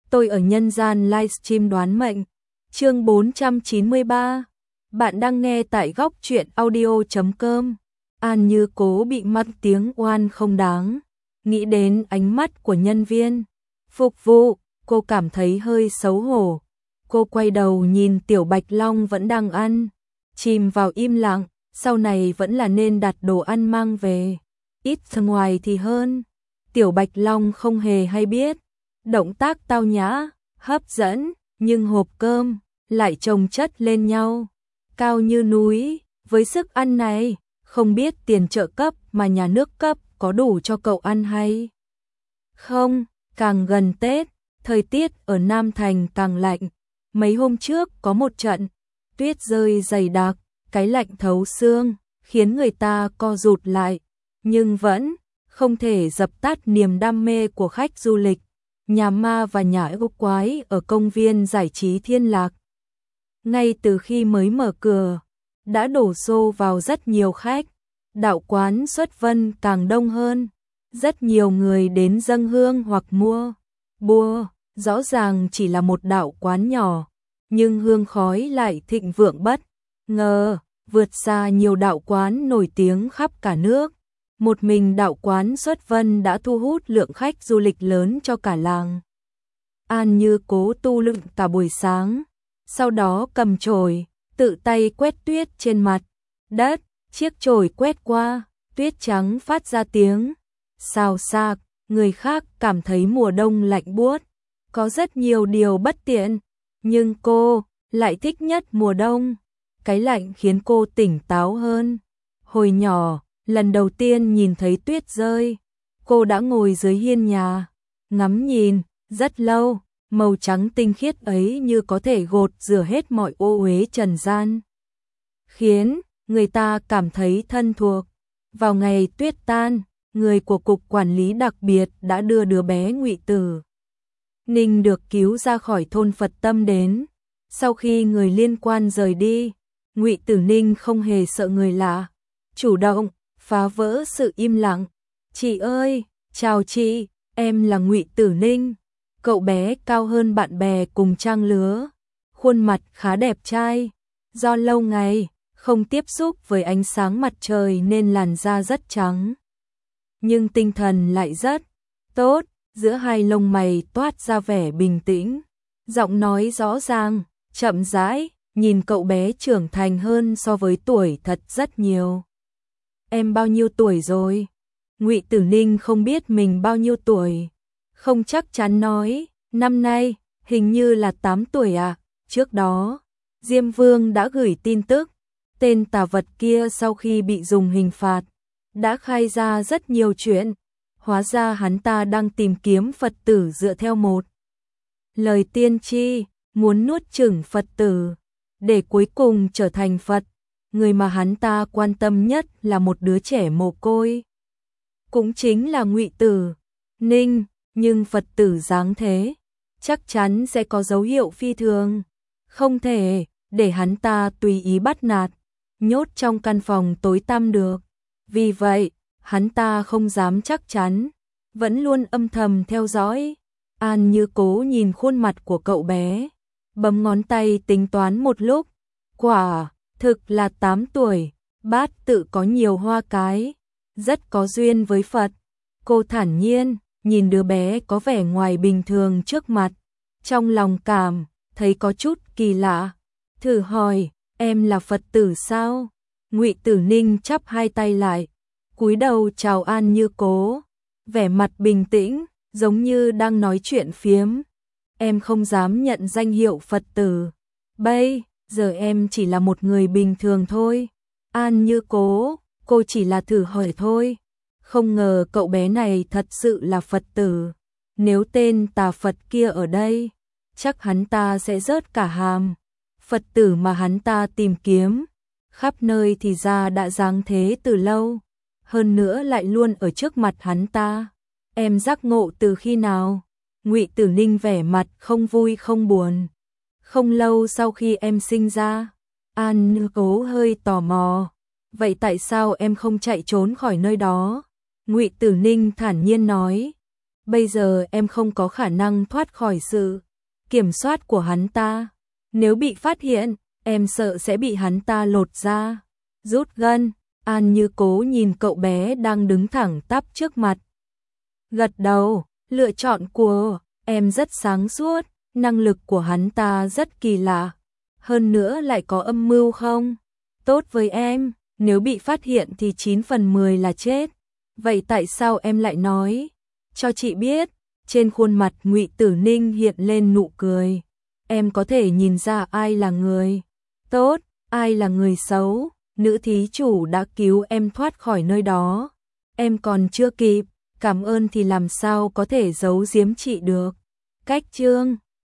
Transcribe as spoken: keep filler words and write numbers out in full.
tôi ở nhân gian livestream đoán mệnh. Chương bốn trăm chín mươi ba. Bạn đang nghe tại góc truyện audio chấm com. An Như Cố bị mắc tiếng oan không đáng. Nghĩ đến ánh mắt của nhân viên phục vụ, cô cảm thấy hơi xấu hổ. Cô quay đầu nhìn Tiểu Bạch Long vẫn đang ăn, chìm vào im lặng, sau này vẫn là nên đặt đồ ăn mang về, ít ra ngoài thì hơn. Tiểu Bạch Long không hề hay biết, động tác tao nhã, hấp dẫn, nhưng hộp cơm lại chồng chất lên nhau, cao như núi. Với sức ăn này, không biết tiền trợ cấp mà nhà nước cấp có đủ cho cậu ăn hay không. Càng gần Tết, thời tiết ở Nam Thành càng lạnh. Mấy hôm trước có một trận tuyết rơi dày đặc, cái lạnh thấu xương, khiến người ta co rụt lại, nhưng vẫn không thể dập tắt niềm đam mê của khách du lịch. Nhà ma và nhà yêu quái ở công viên giải trí Thiên Lạc, ngay từ khi mới mở cửa, đã đổ xô vào rất nhiều khách. Đạo quán Xuất Vân càng đông hơn, rất nhiều người đến dâng hương hoặc mua bùa. Rõ ràng chỉ là một đạo quán nhỏ, nhưng hương khói lại thịnh vượng bất ngờ, vượt xa nhiều đạo quán nổi tiếng khắp cả nước. Một mình đạo quán Xuất Vân đã thu hút lượng khách du lịch lớn cho cả làng. An Như Cố tu luyện cả buổi sáng, sau đó cầm chổi, tự tay quét tuyết trên mặt đất. Chiếc chổi quét qua, tuyết trắng phát ra tiếng xào xạc. Người khác cảm thấy mùa đông lạnh buốt, có rất nhiều điều bất tiện, nhưng cô lại thích nhất mùa đông. Cái lạnh khiến cô tỉnh táo hơn. Hồi nhỏ, lần đầu tiên nhìn thấy tuyết rơi, cô đã ngồi dưới hiên nhà, ngắm nhìn rất lâu. Màu trắng tinh khiết ấy như có thể gột rửa hết mọi ô uế trần gian, khiến người ta cảm thấy thân thuộc. Vào ngày tuyết tan, người của cục quản lý đặc biệt đã đưa đứa bé Ngụy Tử Ninh được cứu ra khỏi thôn Phật Tâm đến. Sau khi người liên quan rời đi, Ngụy Tử Ninh không hề sợ người lạ, chủ động phá vỡ sự im lặng. "Chị ơi, chào chị, em là Ngụy Tử Ninh." Cậu bé cao hơn bạn bè cùng trang lứa, khuôn mặt khá đẹp trai. Do lâu ngày không tiếp xúc với ánh sáng mặt trời nên làn da rất trắng, nhưng tinh thần lại rất tốt. Giữa hai lông mày toát ra vẻ bình tĩnh, giọng nói rõ ràng, chậm rãi. Nhìn cậu bé trưởng thành hơn so với tuổi thật rất nhiều. "Em bao nhiêu tuổi rồi?" Ngụy Tử Ninh không biết mình bao nhiêu tuổi, không chắc chắn nói. "Năm nay, hình như là tám tuổi à?" Trước đó, Diêm Vương đã gửi tin tức, tên tà vật kia sau khi bị dùng hình phạt, đã khai ra rất nhiều chuyện. Hóa ra hắn ta đang tìm kiếm Phật tử dựa theo một lời tiên tri, muốn nuốt chửng Phật tử, để cuối cùng trở thành Phật. Người mà hắn ta quan tâm nhất là một đứa trẻ mồ côi, cũng chính là Ngụy Tử Ninh. Nhưng Phật tử dáng thế, chắc chắn sẽ có dấu hiệu phi thường, không thể để hắn ta tùy ý bắt nạt, nhốt trong căn phòng tối tăm được. Vì vậy, hắn ta không dám chắc chắn, vẫn luôn âm thầm theo dõi. An Như Cố nhìn khuôn mặt của cậu bé, bấm ngón tay tính toán một lúc. Quả thực là tám tuổi, bát tự có nhiều hoa cái, rất có duyên với Phật. Cô thản nhiên nhìn đứa bé có vẻ ngoài bình thường trước mặt, trong lòng cảm thấy có chút kỳ lạ, thử hỏi: "Em là Phật tử sao?" Ngụy Tử Ninh chắp hai tay lại, cúi đầu chào An Như Cố, vẻ mặt bình tĩnh, giống như đang nói chuyện phiếm. "Em không dám nhận danh hiệu Phật tử. Bây giờ em chỉ là một người bình thường thôi." "An Như Cố, cô chỉ là thử hỏi thôi." Không ngờ cậu bé này thật sự là Phật tử. Nếu tên tà Phật kia ở đây, chắc hắn ta sẽ rớt cả hàm. Phật tử mà hắn ta tìm kiếm khắp nơi thì ra đã giáng thế từ lâu, hơn nữa lại luôn ở trước mặt hắn ta. "Em giác ngộ từ khi nào?" Ngụy Tử Ninh vẻ mặt không vui không buồn. "Không lâu sau khi em sinh ra." An Như Cố hơi tò mò. "Vậy tại sao em không chạy trốn khỏi nơi đó?" Ngụy Tử Ninh thản nhiên nói. Bây giờ em không có khả năng thoát khỏi sự kiểm soát của hắn ta. Nếu bị phát hiện, em sợ sẽ bị hắn ta lột da, rút gân. An Như Cố nhìn cậu bé đang đứng thẳng tắp trước mặt. Gật đầu, lựa chọn của em rất sáng suốt, năng lực của hắn ta rất kỳ lạ. Hơn nữa lại có âm mưu không? Tốt với em, nếu bị phát hiện thì chín phần mười là chết. Vậy tại sao em lại nói cho chị biết? Trên khuôn mặt Ngụy Tử Ninh hiện lên nụ cười. Em có thể nhìn ra ai là người tốt, ai là người xấu. Nữ thí chủ đã cứu em thoát khỏi nơi đó. Em còn chưa kịp cảm ơn thì làm sao có thể giấu giếm chị được. Cách chương